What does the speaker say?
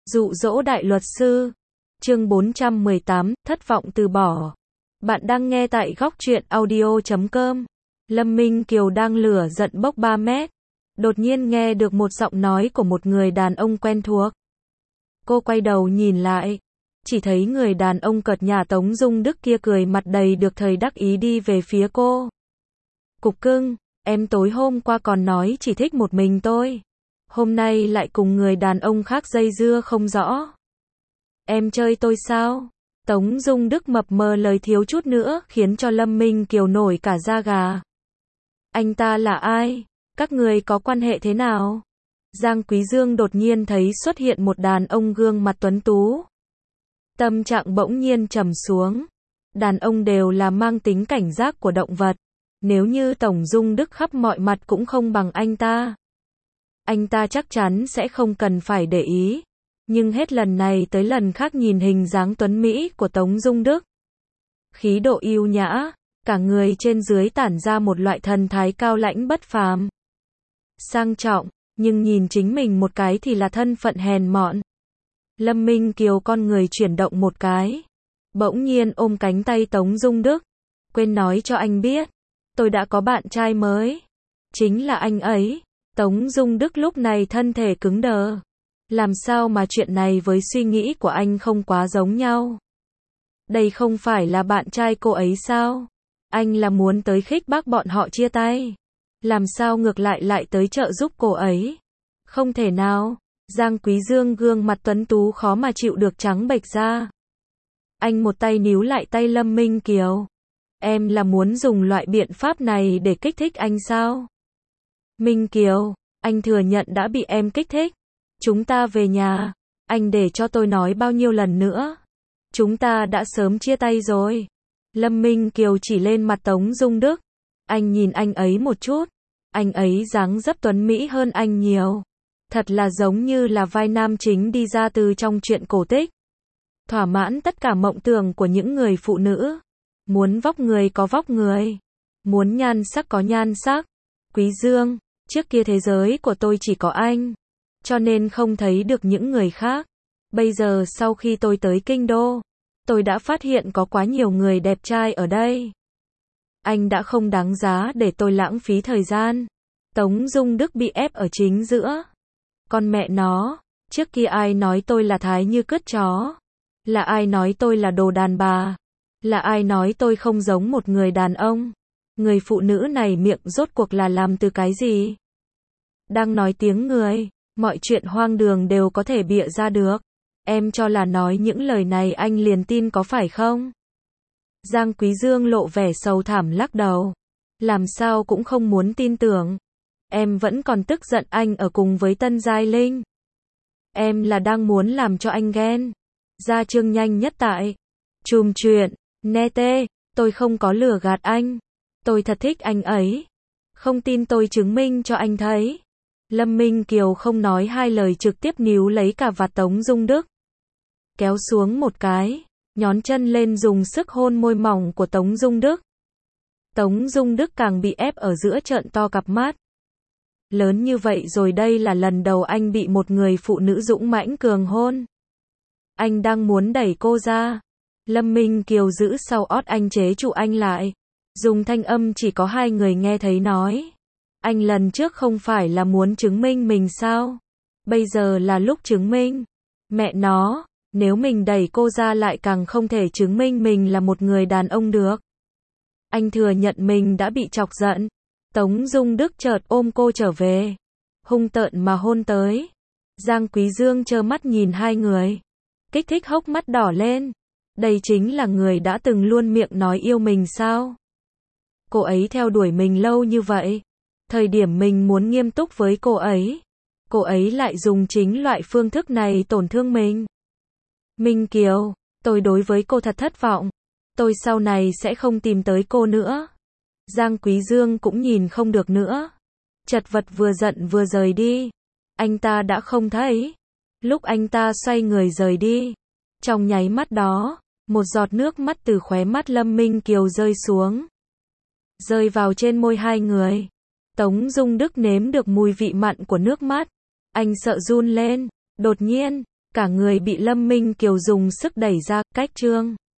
Dụ dỗ đại luật sư. Chương 418, thất vọng từ bỏ. Bạn đang nghe tại góc truyện audio.com. Lâm Minh Kiều đang lửa giận bốc 3 mét. Đột nhiên nghe được một giọng nói của một người đàn ông quen thuộc. Cô quay đầu nhìn lại. Chỉ thấy người đàn ông cợt nhả Tống Dung Đức kia cười mặt đầy được thời đắc ý đi về phía cô. Cục cưng, em tối hôm qua còn nói chỉ thích một mình tôi. Hôm nay lại cùng người đàn ông khác dây dưa không rõ. Em chơi tôi sao? Tống Dung Đức mập mờ lời thiếu chút nữa khiến cho Lâm Minh Kiều nổi cả da gà. Anh ta là ai? Các người có quan hệ thế nào? Giang Quý Dương đột nhiên thấy xuất hiện một đàn ông gương mặt tuấn tú. Tâm trạng bỗng nhiên trầm xuống. Đàn ông đều là mang tính cảnh giác của động vật. Nếu như Tống Dung Đức khắp mọi mặt cũng không bằng anh ta chắc chắn sẽ không cần phải để ý. Nhưng hết lần này tới lần khác nhìn hình dáng tuấn mỹ của Tống Dung Đức. Khí độ yêu nhã, cả người trên dưới tản ra một loại thần thái cao lãnh bất phàm. Sang trọng, nhưng nhìn chính mình một cái thì là thân phận hèn mọn. Lâm Minh Kiều con người chuyển động một cái. Bỗng nhiên ôm cánh tay Tống Dung Đức. Quên nói cho anh biết, tôi đã có bạn trai mới. Chính là anh ấy. Tống Dung Đức lúc này thân thể cứng đờ. Làm sao mà chuyện này với suy nghĩ của anh không quá giống nhau? Đây không phải là bạn trai cô ấy sao? Anh là muốn tới khích bác bọn họ chia tay. Làm sao ngược lại tới trợ giúp cô ấy? Không thể nào. Giang Quý Dương gương mặt tuấn tú khó mà chịu được trắng bệch ra. Anh một tay níu lại tay Lâm Minh Kiều. Em là muốn dùng loại biện pháp này để kích thích anh sao? Minh Kiều, anh thừa nhận đã bị em kích thích. Chúng ta về nhà. Anh để cho tôi nói bao nhiêu lần nữa. Chúng ta đã sớm chia tay rồi. Lâm Minh Kiều chỉ lên mặt Tống Dung Đức. Anh nhìn anh ấy một chút. Anh ấy dáng dấp tuấn mỹ hơn anh nhiều. Thật là giống như là vai nam chính đi ra từ trong truyện cổ tích. Thỏa mãn tất cả mộng tưởng của những người phụ nữ. Muốn vóc người có vóc người. Muốn nhan sắc có nhan sắc. Quý Dương, trước kia thế giới của tôi chỉ có anh. Cho nên không thấy được những người khác. Bây giờ sau khi tôi tới Kinh Đô, tôi đã phát hiện có quá nhiều người đẹp trai ở đây. Anh đã không đáng giá để tôi lãng phí thời gian. Tống Dung Đức bị ép ở chính giữa. Con mẹ nó, trước kia ai nói tôi là thái như cứt chó? Là ai nói tôi là đồ đàn bà? Là ai nói tôi không giống một người đàn ông? Người phụ nữ này miệng rốt cuộc là làm từ cái gì? Đang nói tiếng người, mọi chuyện hoang đường đều có thể bịa ra được. Em cho là nói những lời này anh liền tin có phải không? Giang Quý Dương lộ vẻ sầu thảm lắc đầu. Làm sao cũng không muốn tin tưởng. Em vẫn còn tức giận anh ở cùng với Tân Giai Linh. Em là đang muốn làm cho anh ghen. Ra chương nhanh nhất tại Chùm Chuyện, Nete, tôi không có lừa gạt anh. Tôi thật thích anh ấy. Không tin tôi chứng minh cho anh thấy. Lâm Minh Kiều không nói hai lời trực tiếp níu lấy cả vạt Tống Dung Đức. Kéo xuống một cái, nhón chân lên dùng sức hôn môi mỏng của Tống Dung Đức. Tống Dung Đức càng bị ép ở giữa trợn to cặp mắt. Lớn như vậy rồi đây là lần đầu anh bị một người phụ nữ dũng mãnh cường hôn. Anh đang muốn đẩy cô ra. Lâm Minh Kiều giữ sau ót anh chế trụ anh lại. Dùng thanh âm chỉ có hai người nghe thấy nói. Anh lần trước không phải là muốn chứng minh mình sao? Bây giờ là lúc chứng minh. Mẹ nó, nếu mình đẩy cô ra lại càng không thể chứng minh mình là một người đàn ông được. Anh thừa nhận mình đã bị chọc giận. Tống Dung Đức chợt ôm cô trở về. Hung tợn mà hôn tới. Giang Quý Dương trơ mắt nhìn hai người. Kích thích hốc mắt đỏ lên. Đây chính là người đã từng luôn miệng nói yêu mình sao? Cô ấy theo đuổi mình lâu như vậy. Thời điểm mình muốn nghiêm túc với cô ấy lại dùng chính loại phương thức này tổn thương mình. Minh Kiều, tôi đối với cô thật thất vọng. Tôi sau này sẽ không tìm tới cô nữa. Giang Quý Dương cũng nhìn không được nữa. Chật vật vừa giận vừa rời đi. Anh ta đã không thấy. Lúc anh ta xoay người rời đi. Trong nháy mắt đó, một giọt nước mắt từ khóe mắt Lâm Minh Kiều rơi xuống. Rơi vào trên môi hai người. Tống Dung Đức nếm được mùi vị mặn của nước mắt. Anh sợ run lên. Đột nhiên, Cả người bị Lâm Minh Kiều dùng sức đẩy ra, cách Trương